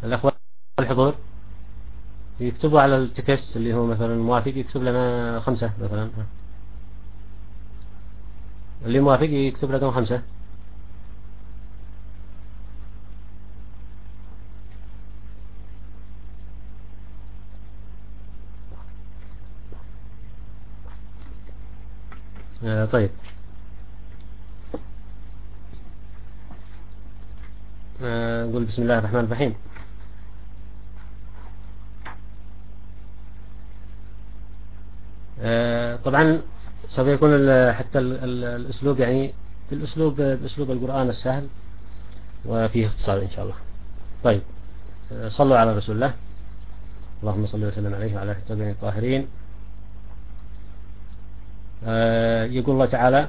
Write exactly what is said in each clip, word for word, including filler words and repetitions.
الأخوة الحضور يكتبوا على التكست اللي هو مثلا موافق يكتب لنا خمسة مثلا، اللي موافق يكتب لنا خمسة. آه طيب آه قول بسم الله الرحمن الرحيم. آه طبعا سوف يكون حتى ال ال الأسلوب يعني بالأسلوب بأسلوب القرآن السهل وفيه اختصار إن شاء الله. طيب آه صلوا على رسول الله، اللهم صل وسلم عليه وعلى الطاهرين الطاهرين. آه يقول الله تعالى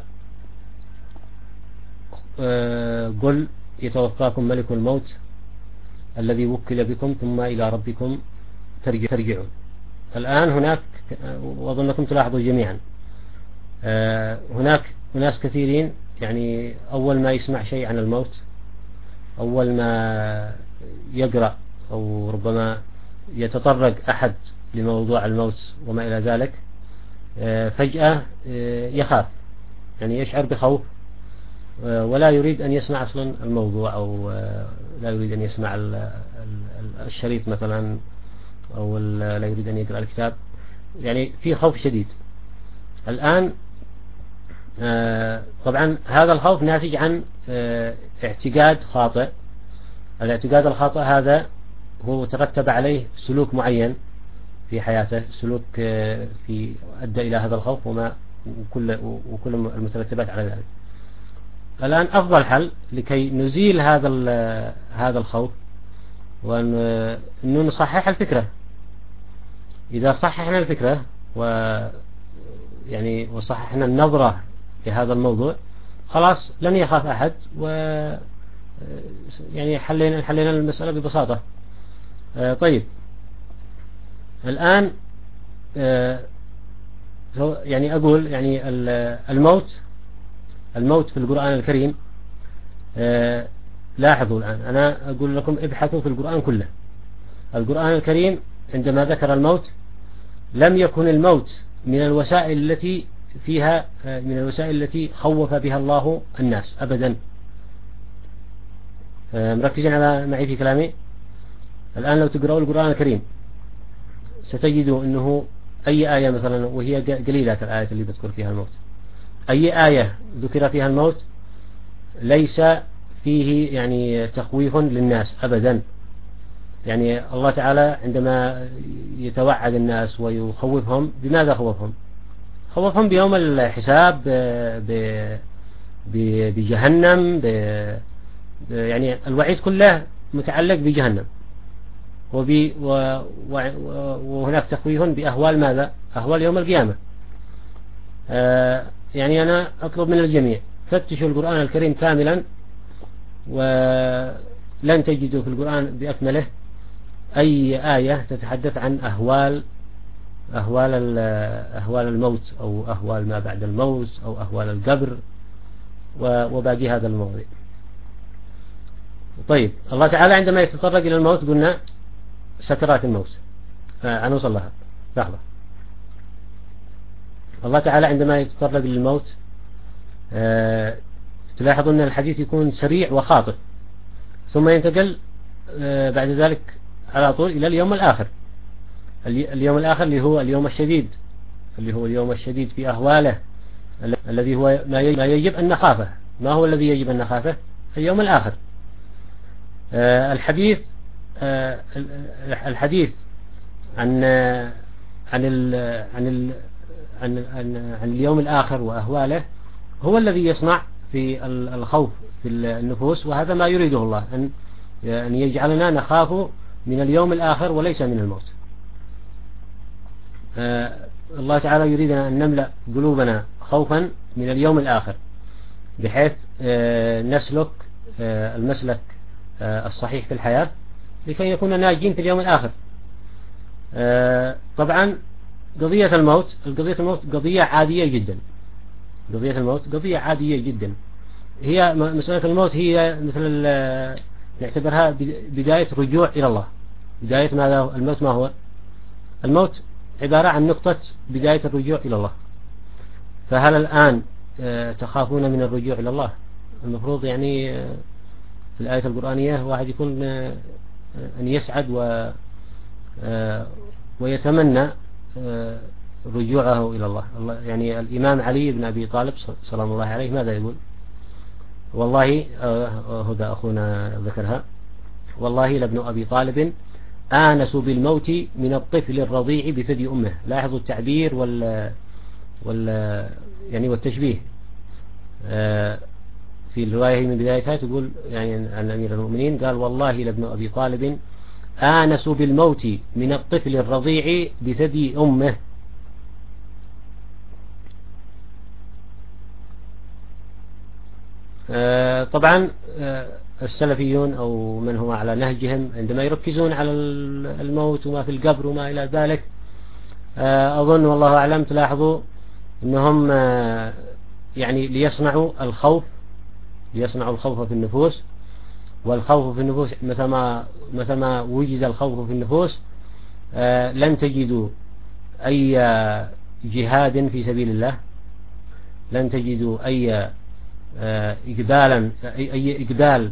آه قل يتوفاكم ملك الموت الذي وكل بكم ثم إلى ربكم ترجعون. الآن هناك وأظنكم تلاحظوا جميعا آه هناك ناس كثيرين يعني أول ما يسمع شيء عن الموت، أول ما يقرأ أو ربما يتطرق أحد لموضوع الموت وما إلى ذلك آه فجأة آه يخاف، يعني يشعر بخوف آه ولا يريد أن يسمع أصلا الموضوع، أو آه لا يريد أن يسمع الشريط مثلا، أو لا يريد أن يقرأ الكتاب، يعني في خوف شديد. الآن آه طبعا هذا الخوف ناتج عن آه اعتقاد خاطئ. الاعتقاد الخاطئ هذا هو ترتب عليه سلوك معين في حياته، سلوك آه في أدى إلى هذا الخوف وما وكل, وكل المترتبات على ذلك. الآن أفضل حل لكي نزيل هذا هذا الخوف وأن نصحح الفكرة. إذا صححنا الفكرة و يعني وصححنا النظرة لهذا الموضوع خلاص لن يخاف أحد، و يعني حلينا حلينا المسألة ببساطة. آه طيب الآن آه يعني أقول يعني الموت الموت في القرآن الكريم آه لاحظوا الآن أنا أقول لكم ابحثوا في القرآن كله. القرآن الكريم عندما ذكر الموت لم يكن الموت من الوسائل التي فيها من الوسائل التي خوف بها الله الناس أبدا. مركزين على معي في كلامي. الآن لو تقرأوا القرآن الكريم ستجدوا أنه أي آية مثلا، وهي قليلة الآية اللي بذكر فيها الموت، أي آية ذكر فيها الموت ليس فيه يعني تخويف للناس أبدا. يعني الله تعالى عندما يتوعد الناس ويخوفهم بماذا خوفهم؟ خوفهم بيوم الحساب، بجهنم، يعني الوعيد كله متعلق بجهنم، وهناك تخويف بأهوال ماذا؟ أهوال يوم القيامة. يعني أنا أطلب من الجميع فتشوا القرآن الكريم كاملا ولن تجدوا في القرآن بأكمله أي آية تتحدث عن أهوال أهوال أهوال الموت أو أهوال ما بعد الموت أو أهوال القبر وباقي هذا الموضوع. طيب الله تعالى عندما يتطرق إلى الموت قلنا سكرات الموت، هنوصل لها لحظة. الله تعالى عندما يتطرق للموت أه تلاحظوا أن الحديث يكون سريع وخاطف، ثم ينتقل أه بعد ذلك على طول إلى اليوم الآخر. اليوم الآخر اللي هو اليوم الشديد، اللي هو اليوم الشديد في أهواله، الذي هو ما يجب أن نخافه. ما هو الذي يجب أن نخافه؟ اليوم الآخر. أه الحديث أه الحديث عن عن ال عن ال عن, عن, عن اليوم الآخر وأهواله هو الذي يصنع في الخوف في النفوس، وهذا ما يريده الله، أن أن يجعلنا نخاف من اليوم الآخر وليس من الموت. آه الله تعالى يريدنا أن نملأ قلوبنا خوفا من اليوم الآخر، بحيث آه نسلك آه المسلك آه الصحيح في الحياة لكي نكون ناجين في اليوم الآخر. آه طبعا قضية الموت قضية الموت قضية عادية جدا. قضية الموت قضية عادية جدا. هي مسألة الموت هي مثل نعتبرها بداية رجوع إلى الله. بداية ماذا؟ الموت ما هو؟ الموت عبارة عن نقطة بداية الرجوع إلى الله. فهل الآن تخافون من الرجوع إلى الله؟ المفروض يعني في الآية القرآنية واحد يكون أن يسعد و ويتمنى رجوعه إلى الله. يعني الإمام علي بن أبي طالب سلام الله عليه ماذا يقول؟ والله هدى أخونا ذكرها، والله لابن أبي طالب آنس بالموت من الطفل الرضيع بثدي أمه. لاحظوا التعبير وال وال يعني والتشبيه. في الرواية من بدايتها تقول يعني عن أمير المؤمنين قال والله لابن أبي طالب آنس بالموت من الطفل الرضيع بثدي أمه. طبعا السلفيون أو من هو على نهجهم عندما يركزون على الموت وما في القبر وما إلى ذلك، أظن والله أعلم تلاحظوا أنهم يعني ليصنعوا الخوف ليصنعوا الخوف في النفوس. والخوف في النفوس متى ما متى ما وجد الخوف في النفوس لن تجدوا أي جهاد في سبيل الله، لن تجدوا أي إقبالا أي إقبال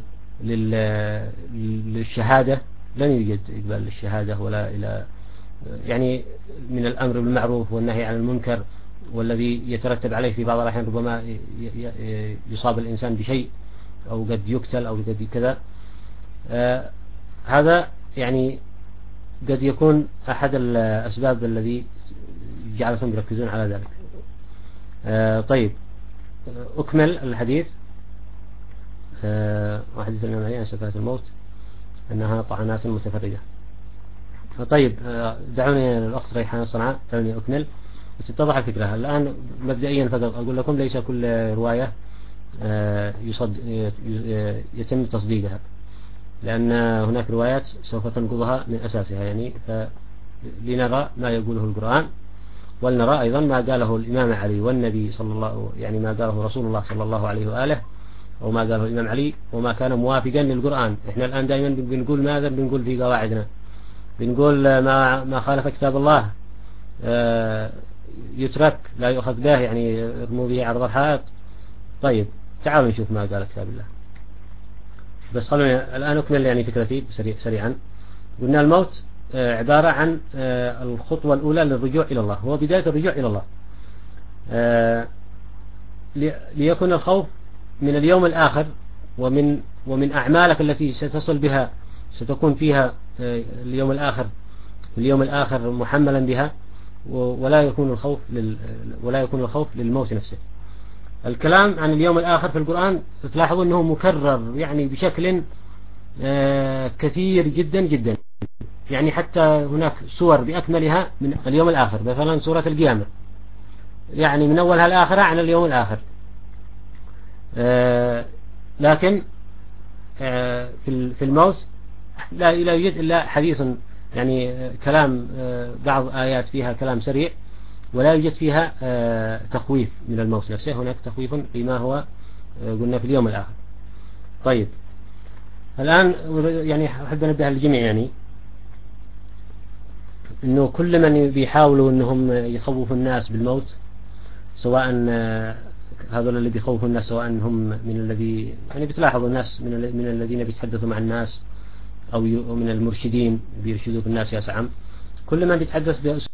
للشهادة، لن يوجد إقبال للشهادة ولا إلى يعني من الأمر بالمعروف والنهي عن المنكر، والذي يترتب عليه في بعض الأحيان ربما يصاب الإنسان بشيء أو قد يقتل أو قد كذا. آه هذا يعني قد يكون أحد الأسباب الذي جعلتهم يركزون على ذلك. آه طيب أكمل الحديث. آه وحديث الإمام علي عن سكرات الموت أنها طعنات متفردة. طيب آه دعوني الأخت ريحان صنعاء دعوني أكمل وتتضح الفكرة. الآن مبدئيا فقط أقول لكم ليس كل رواية آه يصد يتم تصديقها، لأن هناك روايات سوف تنقضها من أساسها، يعني فلنرى ما يقوله القرآن ولنرى أيضا ما قاله الإمام علي والنبي صلى الله يعني ما قاله رسول الله صلى الله عليه وآله أو ما قاله الإمام علي وما كان موافقا للقرآن. إحنا الآن دائما بنقول ماذا؟ بنقول في قواعدنا بنقول ما ما خالف كتاب الله يترك لا يؤخذ به، يعني يرموا به عرض الحائط. طيب تعالوا نشوف ما قال كتاب الله. بس خلوني الآن أكمل يعني فكرتي سريع سريعا. قلنا الموت عبارة عن الخطوة الأولى للرجوع إلى الله، هو بداية الرجوع إلى الله. ليكون الخوف من اليوم الآخر ومن ومن أعمالك التي ستصل بها ستكون فيها اليوم الآخر اليوم الآخر محملا بها، ولا يكون الخوف لل ولا يكون الخوف للموت نفسه. الكلام عن اليوم الآخر في القرآن تلاحظوا أنه مكرر يعني بشكل كثير جدا جدا، يعني حتى هناك سور بأكملها من اليوم الآخر، مثلا سورة القيامة يعني من أولها الآخرة عن اليوم الآخر. لكن في الموت لا يوجد إلا حديث، يعني كلام بعض آيات فيها كلام سريع ولا يوجد فيها تخويف من الموت نفسه. هناك تخويف بما هو قلنا في اليوم الآخر. طيب الآن يعني أحب أنبه للجميع يعني أنه كل من بيحاولوا أنهم يخوفوا الناس بالموت، سواء هذول اللي بيخوفوا الناس سواء هم من الذي يعني بتلاحظوا الناس من من الذين بيتحدثوا مع الناس أو من المرشدين بيرشدوا الناس يا سعم، كل من بيتحدث بأسلوب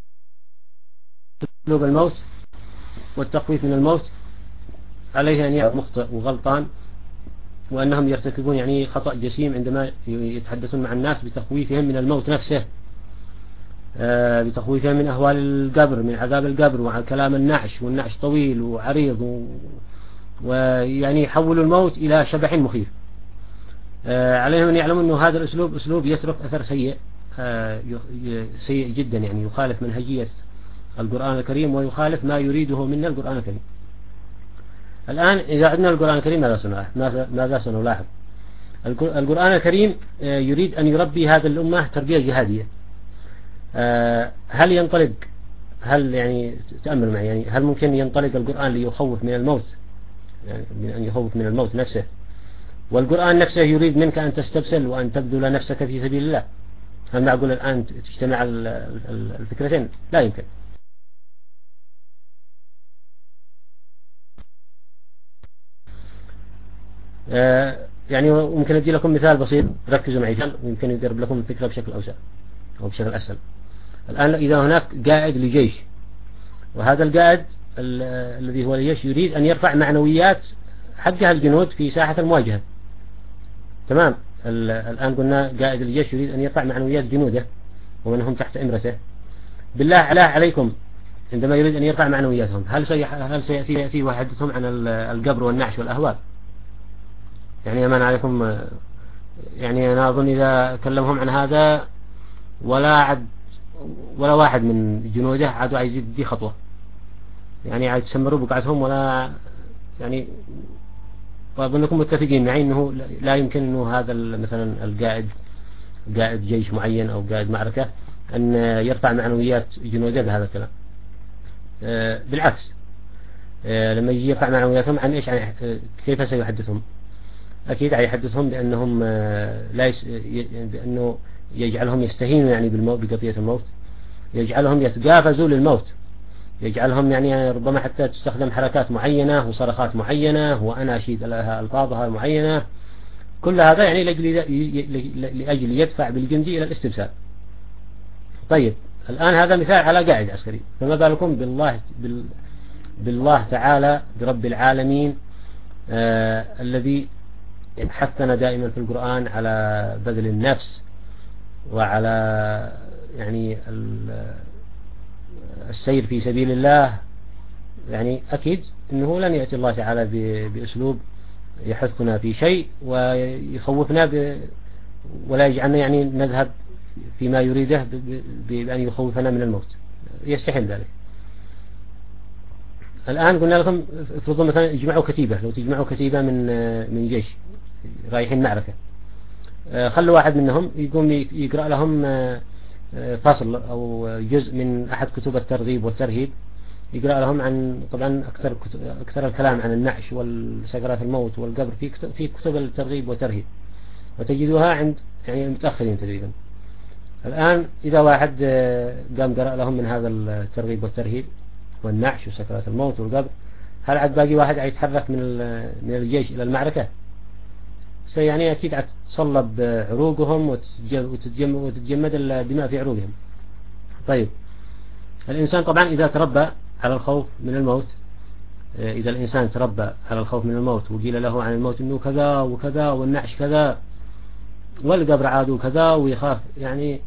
الموت والتخويف من الموت عليه أن يعرف مخطئ وغلطان، وأنهم يرتكبون يعني خطأ جسيم عندما يتحدثون مع الناس بتخويفهم من الموت نفسه، بتخويفهم من أهوال القبر، من عذاب القبر، وعن كلام النعش، والنعش طويل وعريض و... ويعني يحولوا الموت إلى شبح مخيف. عليهم أن يعلموا أنه هذا الأسلوب أسلوب يترك أثر سيء سيء جدا، يعني يخالف منهجية القرآن الكريم ويخالف ما يريده منا القرآن الكريم. الآن إذا عدنا القرآن الكريم ماذا سنلاحظ؟ ماذا سنلاحظ؟ القرآن الكريم يريد أن يربي هذه الأمة تربية جهادية. هل ينطلق هل يعني تأمل معي يعني هل ممكن ينطلق القرآن ليخوف من الموت، يعني أن يخوف من الموت نفسه، والقرآن نفسه يريد منك أن تستبسل وأن تبذل نفسك في سبيل الله. هل معقول الآن تجتمع الفكرتين؟ لا يمكن. يعني ممكن أدي لكم مثال بسيط، ركزوا معي ويمكن يقرب لكم الفكرة بشكل أوسع أو بشكل أسهل. الآن إذا هناك قائد لجيش، وهذا القائد الذي هو الجيش يريد أن يرفع معنويات حقها الجنود في ساحة المواجهة، تمام. الآن قلنا قائد الجيش يريد أن يرفع معنويات جنوده ومنهم تحت إمرته. بالله عليكم عندما يريد أن يرفع معنوياتهم، هل هل سيأتي يأتي ويحدثهم عن القبر والنعش والأهوال؟ يعني أمان عليكم، يعني أنا أظن إذا كلمهم عن هذا ولا عد ولا واحد من جنوده عادوا عايز يدي خطوة، يعني عايز يسمروا بقعتهم ولا يعني. وأظنكم متفقين معي أنه لا يمكن أنه هذا مثلا القائد قائد جيش معين أو قائد معركة أن يرفع معنويات جنوده بهذا الكلام. بالعكس، لما يجي يرفع معنوياتهم عن إيش؟ عن كيف سيحدثهم؟ أكيد يحدثهم بأنهم لا يس... بأنه يجعلهم يستهينوا يعني بالموت، بقضية الموت، يجعلهم يتقافزوا للموت، يجعلهم يعني ربما حتى تستخدم حركات معينة وصرخات معينة وأناشيد لها ألفاظها معينة. كل هذا يعني لأجل, لأجل يدفع بالجندي إلى الاستبسال. طيب الآن هذا مثال على قاعد عسكري، فما بالكم بالله بال... بالله تعالى برب العالمين آه الذي حثنا دائما في القرآن على بذل النفس وعلى يعني السير في سبيل الله. يعني أكيد أنه لن يأتي الله تعالى بأسلوب يحثنا في شيء ويخوفنا ب ولا يجعلنا يعني نذهب فيما يريده بأن يخوفنا من الموت، يستحيل ذلك. الآن قلنا لكم افرضوا مثلا اجمعوا كتيبة، لو تجمعوا كتيبة من من جيش رايحين معركة، خلوا واحد منهم يقوم يقرأ لهم فصل أو جزء من أحد كتب الترغيب والترهيب، يقرأ لهم عن طبعا أكثر أكثر الكلام عن النعش والسكرات الموت والقبر في كتب في كتب الترغيب والترهيب، وتجدوها عند يعني المتأخرين تقريبا. الآن إذا واحد قام قرأ لهم من هذا الترغيب والترهيب والنعش وسكرات الموت والقبر، هل عاد باقي واحد يتحرك من من الجيش إلى المعركة؟ يعني أكيد هتصلب عروقهم وتتجمد الدماء في عروقهم. طيب الإنسان طبعا إذا تربى على الخوف من الموت، إذا الإنسان تربى على الخوف من الموت وقيل له عن الموت إنه كذا وكذا والنعش كذا والقبر عاد كذا ويخاف، يعني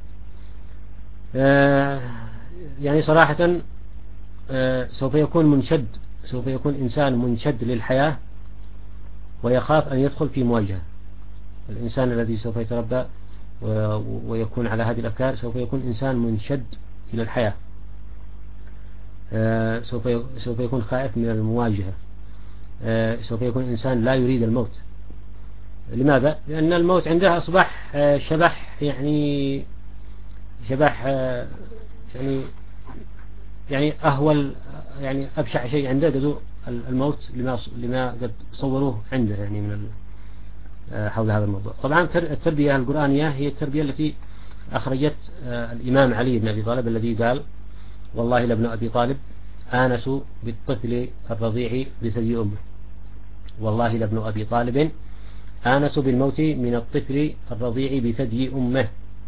يعني صراحة سوف يكون منشد، سوف يكون إنسان منشد للحياة ويخاف أن يدخل في مواجهة. الإنسان الذي سوف يتربى ويكون على هذه الأفكار سوف يكون إنسان منشد إلى الحياة، سوف سوف يكون خائف من المواجهة، سوف يكون إنسان لا يريد الموت. لماذا؟ لأن الموت عنده أصبح شبح، يعني شبح يعني يعني أهول، يعني أبشع شيء عنده قدو الموت لما لما قد صوروه عنده يعني من حول هذا الموضوع. طبعا التربية القرآنية هي التربية التي أخرجت الإمام علي بن أبي طالب الذي قال: والله لابن أبي طالب آنس بالطفل الرضيع بثدي أمه. والله لابن أبي طالب آنس بالموت من الطفل الرضيع بثدي أمه.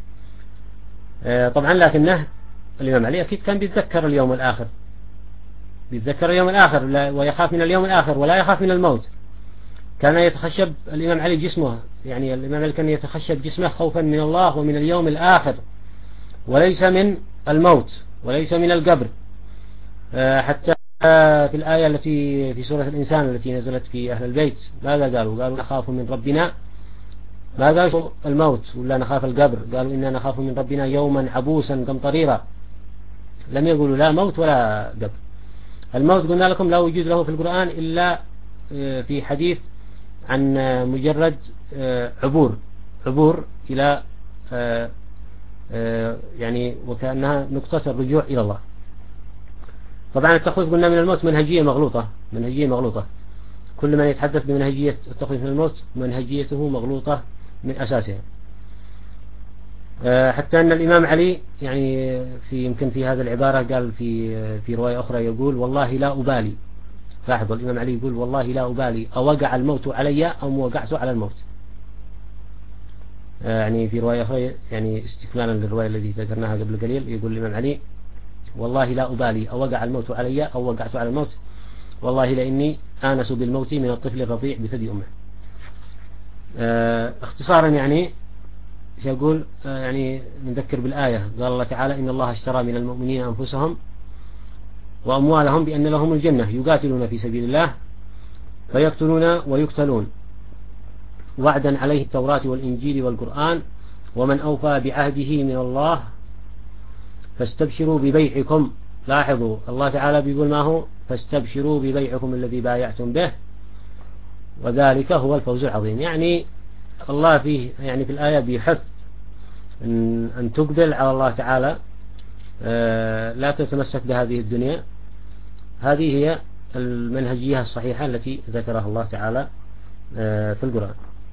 طبعا لكنه الإمام علي أكيد كان بيتذكر اليوم الآخر، بيتذكر اليوم الآخر ويخاف من اليوم الآخر ولا يخاف من الموت. كان يتخشب الإمام علي جسمه، يعني الإمام علي كان يتخشب جسمه خوفا من الله ومن اليوم الآخر وليس من الموت وليس من القبر. حتى في الآية التي في سورة الإنسان التي نزلت في أهل البيت ماذا قالوا؟ قالوا نخاف من ربنا، ما قالوا الموت ولا نخاف القبر، قالوا إننا نخاف من ربنا يوما عبوسا قمطريرا. لم يقولوا لا موت ولا قبر. الموت قلنا لكم لا وجود له في القرآن إلا في حديث عن مجرد عبور عبور إلى يعني وكأنها نقطة الرجوع إلى الله. طبعا التخويف قلنا من الموت منهجية مغلوطة، منهجية مغلوطة. كل من يتحدث بمنهجية التخويف من الموت منهجيته مغلوطة من أساسها. حتى أن الإمام علي يعني في يمكن في هذه العبارة قال في في رواية أخرى يقول والله لا أبالي. لاحظوا الإمام علي يقول والله لا أبالي أوقع الموت علي أو وقعت على الموت. يعني في رواية أخرى يعني استكمالا للرواية التي ذكرناها قبل قليل يقول الإمام علي والله لا أبالي أوقع الموت علي أو وقعت على الموت والله لإني آنس بالموت من الطفل الرضيع بثدي أمه. اختصارا يعني يقول يعني نذكر بالآية قال الله تعالى إن الله اشترى من المؤمنين أنفسهم وأموالهم بأن لهم الجنة يقاتلون في سبيل الله فيقتلون ويقتلون وعدا عليه التوراة والإنجيل والقرآن ومن أوفى بعهده من الله فاستبشروا ببيعكم. لاحظوا الله تعالى بيقول ما هو فاستبشروا ببيعكم الذي بايعتم به وذلك هو الفوز العظيم. يعني الله فيه يعني في الآية بيحث أن, أن تقبل على الله تعالى لا تتمسك بهذه الدنيا. هذه هي المنهجية الصحيحة التي ذكرها الله تعالى في القرآن.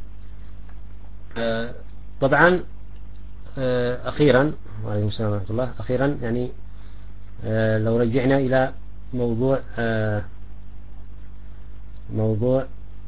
طبعا أخيرا وعليكم السلام ورحمة الله أخيرا يعني لو رجعنا إلى موضوع موضوع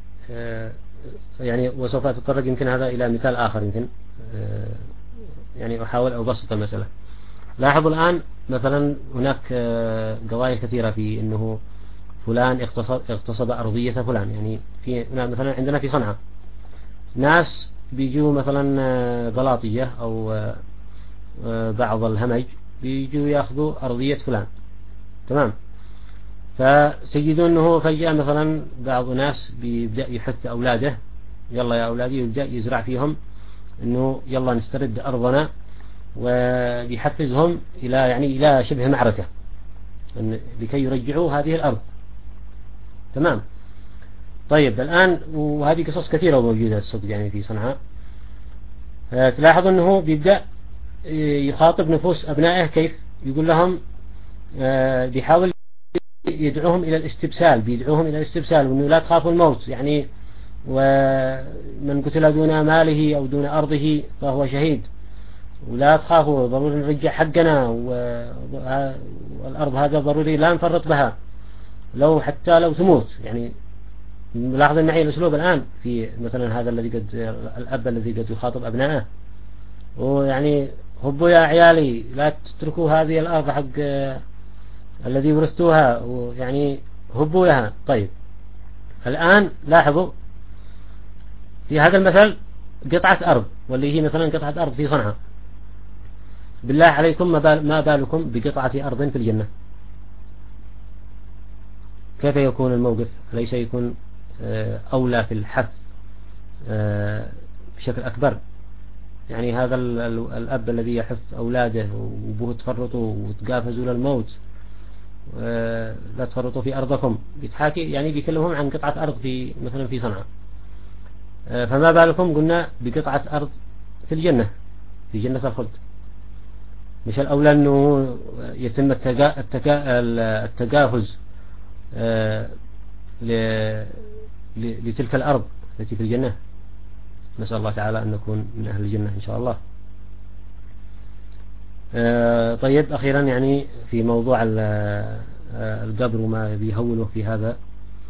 يعني وسوف أتطرق يمكن هذا إلى مثال آخر يمكن يعني أحاول أبسط المسألة. لاحظوا الآن مثلا هناك قضايا كثيرة في أنه فلان اغتصب, اغتصب أرضية فلان. يعني في مثلا عندنا في صنعاء ناس بيجوا مثلا بلاطية أو بعض الهمج بيجوا يأخذوا أرضية فلان تمام. فتجدون أنه فجأة مثلا بعض الناس بيبدأ يحث أولاده يلا يا أولادي يبدأ يزرع فيهم أنه يلا نسترد أرضنا وبيحفزهم إلى يعني إلى شبه معركة لكي يرجعوا هذه الأرض تمام. طيب الآن وهذه قصص كثيرة موجودة الصدق يعني في صنعاء. تلاحظوا أنه بيبدأ يخاطب نفوس أبنائه كيف يقول لهم بيحاول يدعوهم إلى الاستبسال بيدعوهم إلى الاستبسال وأنه لا تخافوا الموت يعني ومن قتل دون ماله أو دون أرضه فهو شهيد ولا تخافوا ضروري نرجع حقنا والأرض هذا ضروري لا نفرط بها لو حتى لو تموت. يعني ملاحظين معي الأسلوب الآن في مثلا هذا الذي قد الأب الذي قد يخاطب أبنائه ويعني هبوا يا عيالي لا تتركوا هذه الأرض حق الذي ورثتوها ويعني هبوا لها. طيب الآن لاحظوا في هذا المثل قطعة أرض واللي هي مثلا قطعة أرض في صنعاء. بالله عليكم ما بالكم بقطعة أرض في الجنة؟ كيف يكون الموقف؟ أليس يكون أولى في الحث بشكل أكبر؟ يعني هذا الأب الذي يحث أولاده وبه تفرطوا وتقافزوا للموت لا تفرطوا في أرضكم بيتحاكي يعني بيكلمهم عن قطعة أرض في مثلا في صنعاء. فما بالكم قلنا بقطعة أرض في الجنة في جنة الخلد. مش الأولى أنه يتم التجا... التجا... التجاهز ل... ل... لتلك الأرض التي في الجنة. نسأل الله تعالى أن نكون من أهل الجنة إن شاء الله. طيب أخيرا يعني في موضوع القبر وما بيهولوا في هذا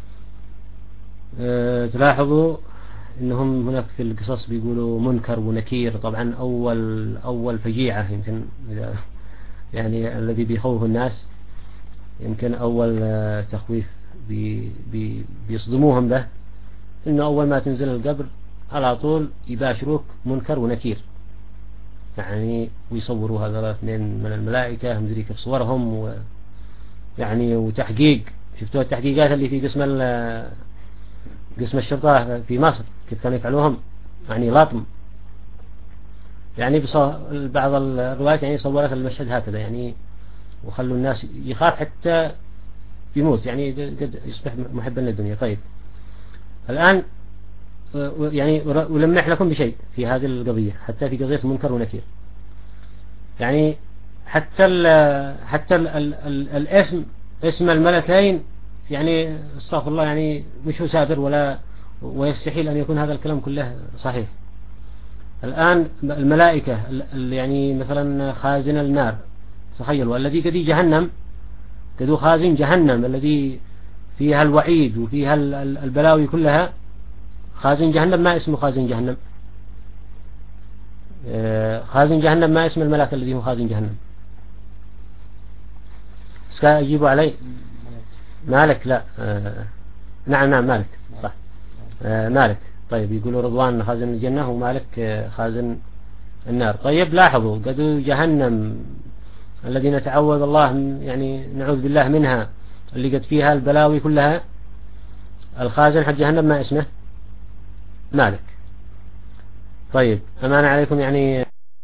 تلاحظوا إنهم هناك في القصص بيقولوا منكر ونكير. طبعا أول أول فجيعة يمكن يعني الذي بيخوف الناس يمكن أول تخويف بي بي بيصدموهم به إنه أول ما تنزل القبر على طول يباشروك منكر ونكير. يعني ويصوروا هذول اثنين من الملائكة مدري كيف صورهم و يعني وتحقيق. شفتوا التحقيقات اللي في قسم قسم الشرطة في مصر كيف كانوا يفعلوهم يعني لطم. يعني بعض الروايات يعني صورت المشهد هكذا يعني وخلوا الناس يخاف حتى يموت يعني قد يصبح محبا للدنيا. طيب الآن يعني ولمح لكم بشيء في هذه القضية حتى في قضية منكر ونكير. يعني حتى ال حتى ال ال ال الاسم اسم الملكين يعني استغفر الله يعني مش هو سابر ولا ويستحيل أن يكون هذا الكلام كله صحيح. الآن الملائكة يعني مثلا خازن النار تخيلوا الذي قد جهنم قد خازن جهنم الذي فيها الوعيد وفيها البلاوي كلها خازن جهنم ما اسمه خازن جهنم. خازن جهنم ما اسم الملاك الذي هو خازن جهنم. أجيبوا علي مالك لا آه نعم نعم مالك صح آه مالك. طيب يقولوا رضوان خازن الجنة ومالك آه خازن النار. طيب لاحظوا قد جهنم الذي نتعوذ الله يعني نعوذ بالله منها اللي قد فيها البلاوي كلها الخازن حق جهنم ما اسمه مالك. طيب أمان عليكم يعني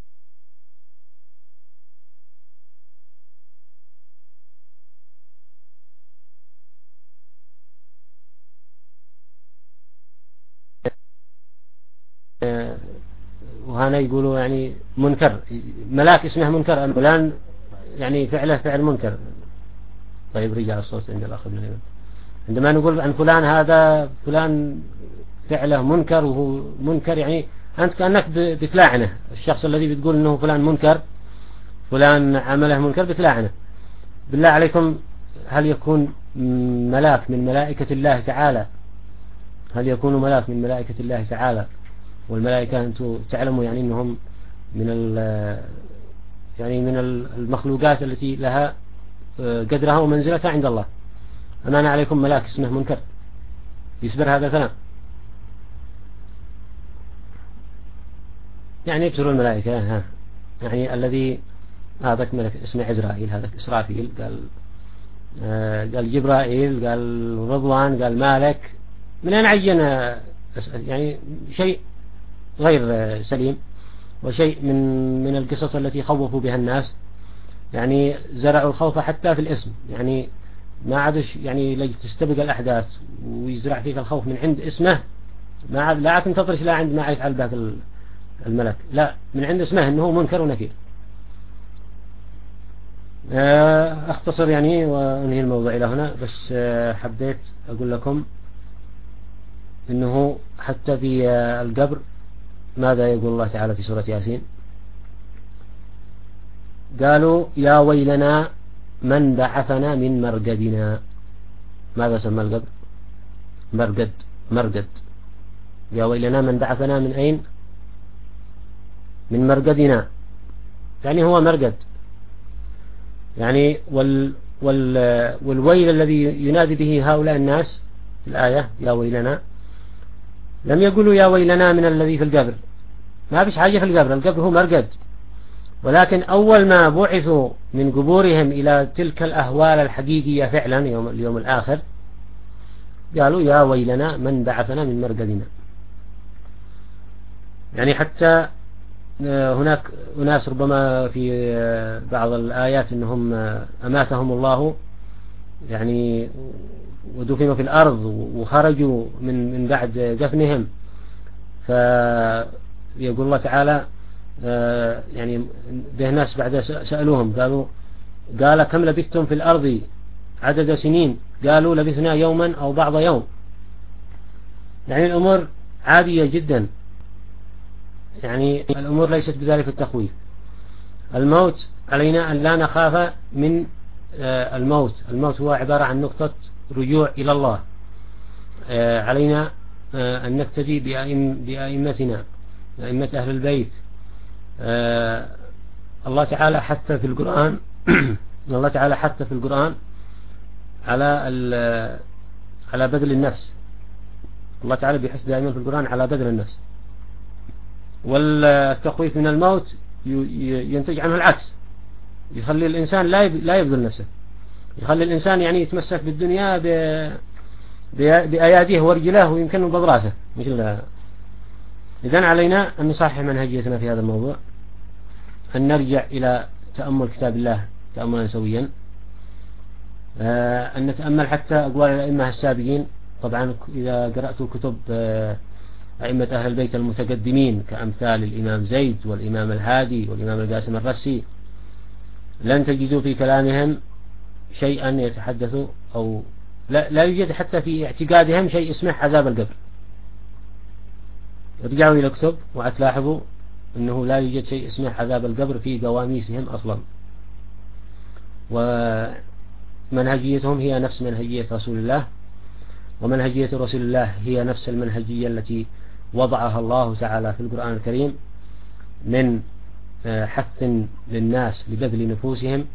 وهنا يقولوا يعني منكر ملاك اسمه منكر فلان يعني فعله فعل منكر. طيب رجع الصوت عند الأخ ابن الإمام عندما نقول عن فلان هذا فلان فعله منكر وهو منكر يعني أنت كأنك بتلاعنه. الشخص الذي بتقول أنه فلان منكر فلان عمله منكر بتلاعنه. بالله عليكم هل يكون ملاك من ملائكة الله تعالى هل يكون ملاك من ملائكة الله تعالى والملائكة أنتم تعلموا يعني أنهم من يعني من المخلوقات التي لها قدرها ومنزلتها عند الله. أمان عليكم ملاك اسمه منكر يسبر هذا الكلام يعني يبصروا الملائكة ها يعني الذي هذاك ملك اسمه عزرائيل هذاك إسرافيل قال آه قال جبرائيل قال رضوان قال مالك من أين عين يعني شيء غير سليم وشيء من من القصص التي خوفوا بها الناس يعني زرعوا الخوف حتى في الاسم يعني ما عادش يعني لي تستبق الأحداث ويزرع فيك الخوف من عند اسمه ما عاد لا تنتظرش لا عند ما يفعل باك الملك لا من عند اسمه انه منكر ونكير. اختصر يعني وانهي الموضوع الى هنا بس حبيت اقول لكم انه حتى في القبر ماذا يقول الله تعالى في سورة ياسين قالوا يا ويلنا من بعثنا من مرقدنا. ماذا سمى القبر مرقد مرقد يا ويلنا من بعثنا من أين من مرقدنا يعني هو مرقد يعني وال وال والويل الذي ينادي به هؤلاء الناس في الآية يا ويلنا لم يقولوا يا ويلنا من الذي في القبر ما فيش حاجة في القبر القبر هو مرقد ولكن أول ما بعثوا من قبورهم إلى تلك الأهوال الحقيقية فعلا يوم اليوم الآخر قالوا يا ويلنا من بعثنا من مرقدنا. يعني حتى هناك أناس ربما في بعض الآيات أنهم أماتهم الله يعني ودفنوا في الأرض وخرجوا من من بعد دفنهم فيقول الله تعالى يعني به ناس بعد سألوهم قالوا قال كم لبثتم في الأرض عدد سنين قالوا لبثنا يوما أو بعض يوم. يعني الأمور عادية جدا يعني الأمور ليست بذلك التخويف. الموت علينا أن لا نخاف من الموت الموت هو عبارة عن نقطة رجوع إلى الله. علينا أن نقتدي بأئمتنا أئمة أهل البيت. الله تعالى حث في القرآن الله تعالى حث في القرآن على على بذل النفس. الله تعالى بيحث دائما في القرآن على بذل النفس والتخويف من الموت ينتج عنه العكس يخلي الإنسان لا لا يبذل نفسه يخلي الإنسان يعني يتمسك بالدنيا بأياديه ورجله ويمكنه بضراسه مثل. إذن علينا أن نصحح منهجيتنا في هذا الموضوع أن نرجع إلى تأمل كتاب الله تأملا سويا أن نتأمل حتى أقوال الأئمة السابقين. طبعا إذا قرأت كتب أئمة أهل البيت المتقدمين كأمثال الإمام زيد والإمام الهادي والإمام القاسم الرسي لن تجدوا في كلامهم شيئا يتحدث أو لا, لا يوجد حتى في اعتقادهم شيء اسمه عذاب القبر. ارجعوا إلى الكتب وأتلاحظوا أنه لا يوجد شيء اسمه عذاب القبر في قواميسهم أصلا، ومنهجيتهم هي نفس منهجية رسول الله، ومنهجية رسول الله هي نفس المنهجية التي وضعها الله تعالى في القرآن الكريم من حث للناس لبذل نفوسهم،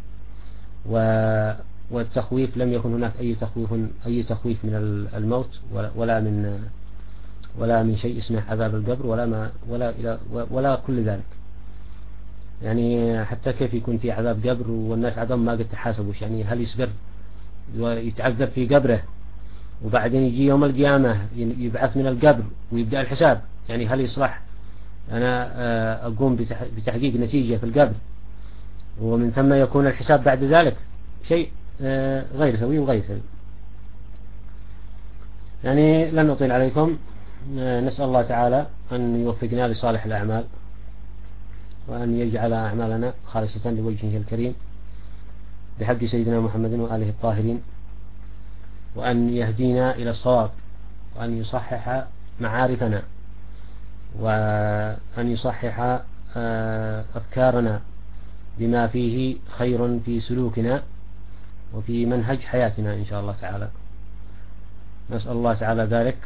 والتخويف لم يكن هناك أي تخويف أي تخويف من الموت ولا من ولا من شيء اسمه عذاب القبر ولا ما ولا إلى ولا كل ذلك. يعني حتى كيف يكون في عذاب قبر والناس عدم ما قد تحاسبوش؟ يعني هل يصبر ويتعذب في قبره وبعدين يجي يوم القيامة يبعث من القبر ويبدأ الحساب؟ يعني هل يصلح أنا أقوم بتحقيق نتيجة في القبر ومن ثم يكون الحساب بعد ذلك؟ شيء غير سوي وغير سوي. يعني لن نطيل عليكم، نسأل الله تعالى أن يوفقنا لصالح الأعمال، وأن يجعل أعمالنا خالصة لوجهه الكريم بحق سيدنا محمد وآله الطاهرين، وأن يهدينا إلى الصواب، وأن يصحح معارفنا، وأن يصحح أفكارنا بما فيه خير في سلوكنا وفي منهج حياتنا إن شاء الله تعالى. نسأل الله تعالى ذلك،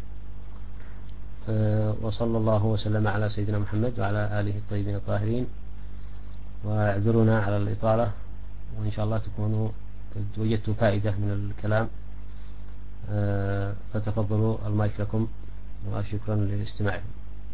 وصلى الله وسلم على سيدنا محمد وعلى آله الطيبين الطاهرين. واعذرونا على الإطالة، وإن شاء الله تكونوا وجدتوا فائدة من الكلام. فتفضلوا، المايك لكم، وشكرا لاستماعكم.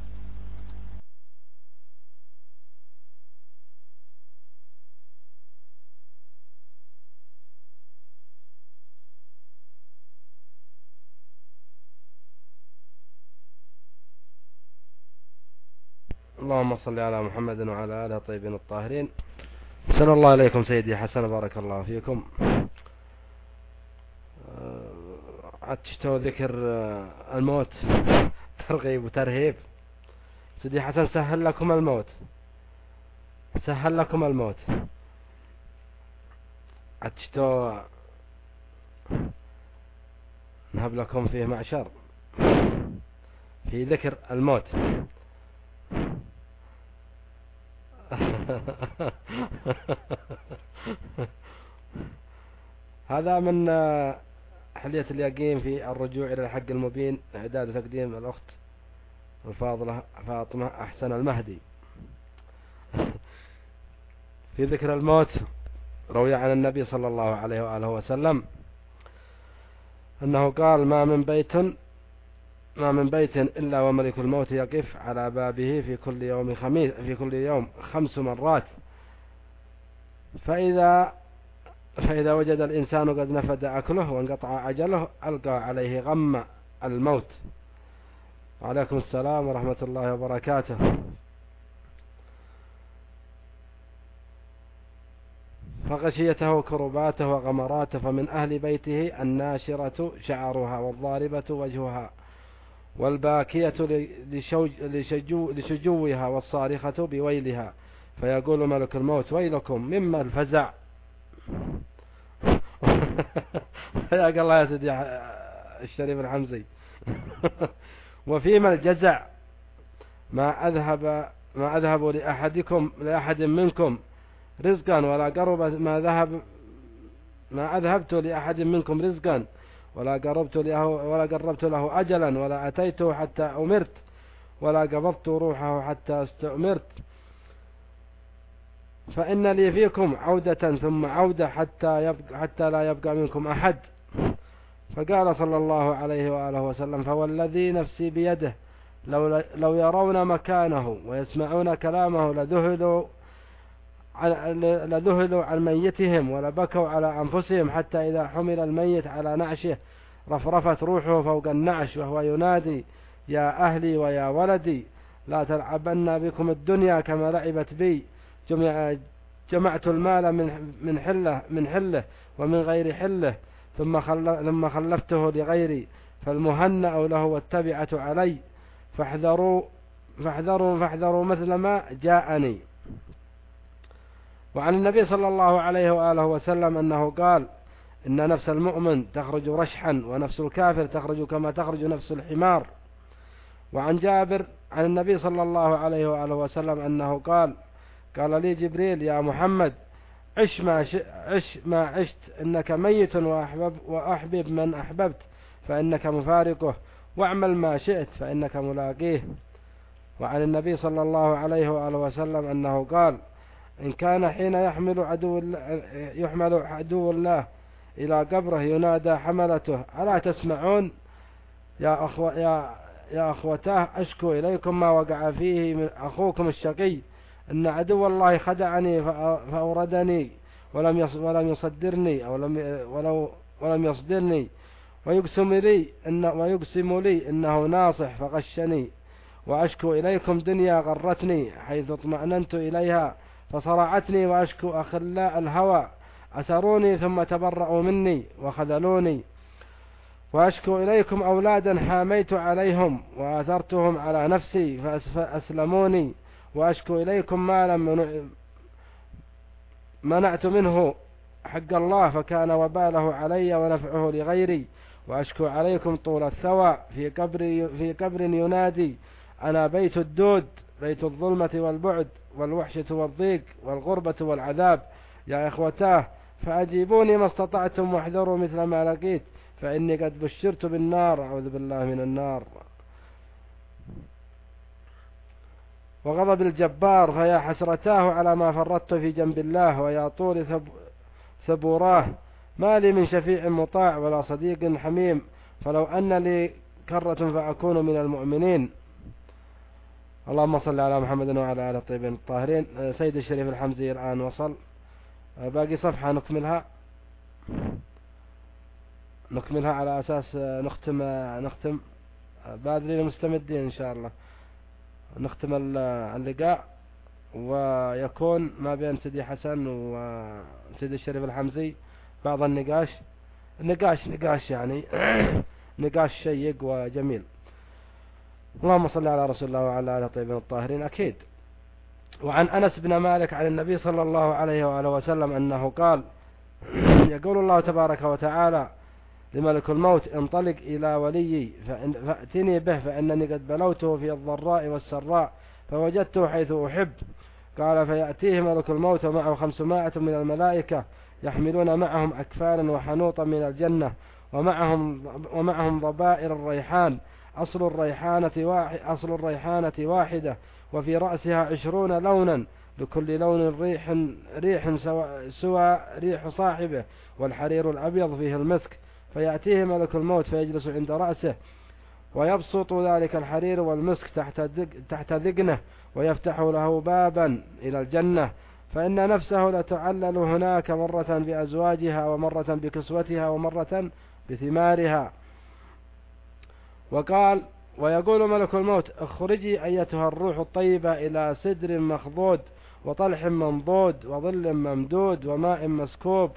اللهم صل على محمد وعلى آله الطيبين الطاهرين. أحسن الله إليكم سيدي حسن، بارك الله فيكم. عدتوا ذكر الموت ترغيب وترهيب. سيدي حسن سهل لكم الموت، سهل لكم الموت. عدتوا نهب لكم فيه معشر في ذكر الموت. هذا من حلية اليقين في الرجوع إلى الحق المبين، إعداد تقديم الأخت الفاضلة فاطمة أحسن المهدي. في ذكر الموت روي عن النبي صلى الله عليه وآله وسلم أنه قال: ما من بيت ما من بيت إلا وملك الموت يقف على بابه في كل يوم خميس في كل يوم خمس مرات، فإذا فإذا وجد الإنسان قد نفد أكله وانقطع أجله ألقى عليه غم الموت. وعليكم السلام ورحمة الله وبركاته. فغشيته كرباته وغمراته، فمن أهل بيته الناشرة شعرها والضاربة وجهها والباكية لشجو لشجوها والصارخة بويلها، فيقول ملك الموت: ويلكم مما الفزع. حياك الله يا سيدي الشريف الحمزي. وفيما الجزع: ما أذهب ما أذهب لأحدكم لأحد منكم رزقا ولا قرب ما ذهب ما أذهبت لأحد منكم رزقا ولا قربت له ولا قربت له أجلا ولا أتيته حتى أمرت ولا قبضت روحه حتى استأمرت، فإن لي فيكم عودة ثم عودة حتى يبقى حتى لا يبقى منكم أحد. فقال صلى الله عليه وآله وسلم: فوالذي نفسي بيده لو, لو يرون مكانه ويسمعون كلامه لذهلوا لذهلوا عن ميتهم ولبكوا على أنفسهم، حتى إذا حمل الميت على نعشه رفرفت روحه فوق النعش وهو ينادي: يا أهلي ويا ولدي لا تلعبن بكم الدنيا كما لعبت بي. جمع جمعت المال من من حله من حله ومن غير حله، ثم ثم خلفته لغيري، فالمهنأ له والتبعة علي، فاحذروا فاحذروا فاحذروا مثل ما جاءني. وعن النبي صلى الله عليه وآله وسلم أنه قال: إن نفس المؤمن تخرج رشحا ونفس الكافر تخرج كما تخرج نفس الحمار. وعن جابر عن النبي صلى الله عليه وآله وسلم أنه قال قال لي جبريل يا محمد عش ما, عش ما عشت إنك ميت وأحبب, وأحبب من أحببت فإنك مفارقه، واعمل ما شئت فإنك ملاقيه. وعن النبي صلى الله عليه وآله وسلم أنه قال إن كان حين يحمل عدو الله, يحمل عدو الله إلى قبره ينادى حملته ألا تسمعون يا, أخو يا, يا أخوتاه أشكو إليكم ما وقع فيه من أخوكم الشقي، إن عدو الله خدعني فأوردني ولم ولم يصدرني أو لم ولو ولم يصدرني، ويقسم لي إن ويقسم لي إنه ناصح فغشني، وأشكو إليكم دنيا غرتني حيث اطمأننت إليها فصرعتني، وأشكو أخلاء الهوى أسروني ثم تبرأوا مني وخذلوني، وأشكو إليكم أولادا حاميت عليهم وآثرتهم على نفسي فأسلموني، وأشكو إليكم مالا منعت منه حق الله فكان وباله علي ونفعه لغيري، وأشكو عليكم طول الثوى في قبر في قبر ينادي أنا بيت الدود بيت الظلمة والبعد والوحشة والضيق والغربة والعذاب، يا إخوتاه فأجيبوني ما استطعتم واحذروا مثل ما لقيت فإني قد بشرت بالنار، أعوذ بالله من النار. وغضب الجبار فيا حسرتاه على ما فرطت في جنب الله، ويا طول ثبوراه ما لي من شفيع مطاع ولا صديق حميم، فلو أن لي كرة فأكون من المؤمنين. اللهم صل على محمد وعلى آله الطيبين الطاهرين. سيد الشريف الحمزي الآن وصل، باقي صفحة نكملها نكملها على أساس نختم نختم بادرين المستمدين إن شاء الله، نختم اللقاء ويكون ما بين سيدي حسن وسيدي الشريف الحمزي بعض النقاش نقاش نقاش يعني نقاش شيق وجميل. اللهم صل على رسول الله وعلى آله الطيبين الطاهرين. أكيد. وعن أنس بن مالك عن النبي صلى الله عليه وآله وسلم أنه قال يقول الله تبارك وتعالى لملك الموت انطلق إلى وليي فأتني به فإنني قد بلوته في الضراء والسراء فوجدته حيث أحب. قال فيأتيه ملك الموت ومعه خمسمائة من الملائكة يحملون معهم أكفالا وحنوطا من الجنة ومعهم, ومعهم ضبائر الريحان أصل الريحانة, واحد أصل الريحانة واحدة وفي رأسها عشرون لونا لكل لون ريح, ريح سوى, سوى ريح صاحبه، والحرير الأبيض فيه المسك. فيأتيه ملك الموت فيجلس عند رأسه ويبسط ذلك الحرير والمسك تحت, تحت ذقنه ويفتح له بابا إلى الجنة، فإن نفسه لتعلل هناك مرة بأزواجها ومرة بكسوتها ومرة بثمارها. وقال ويقول ملك الموت اخرجي أيتها الروح الطيبة إلى سدر مخضود وطلح منضود وظل ممدود وماء مسكوب،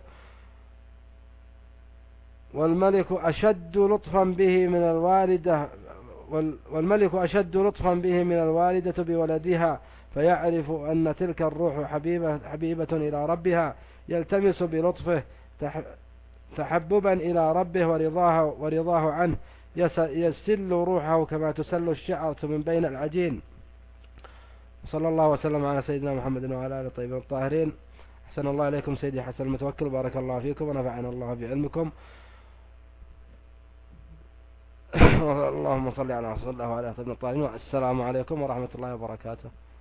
والملك أشد لطفا به من الوالدة والملك أشد لطفا به من الوالدة بولدها، فيعرف أن تلك الروح حبيبة, حبيبة إلى ربها، يلتمس بلطفه تحببا إلى ربه ورضاه, ورضاه عنه، يسل روحه كما تسل الشعرة من بين العجين. صلى الله وسلم على سيدنا محمد وعلى آله الطيبين الطاهرين. أحسن الله إليكم سيدي حسن المتوكل، بارك الله فيكم ونفعنا الله بعلمكم. اللهم صل على رسول الله وعلى آله الطيبين الطاهرين. والسلام عليكم ورحمة الله وبركاته.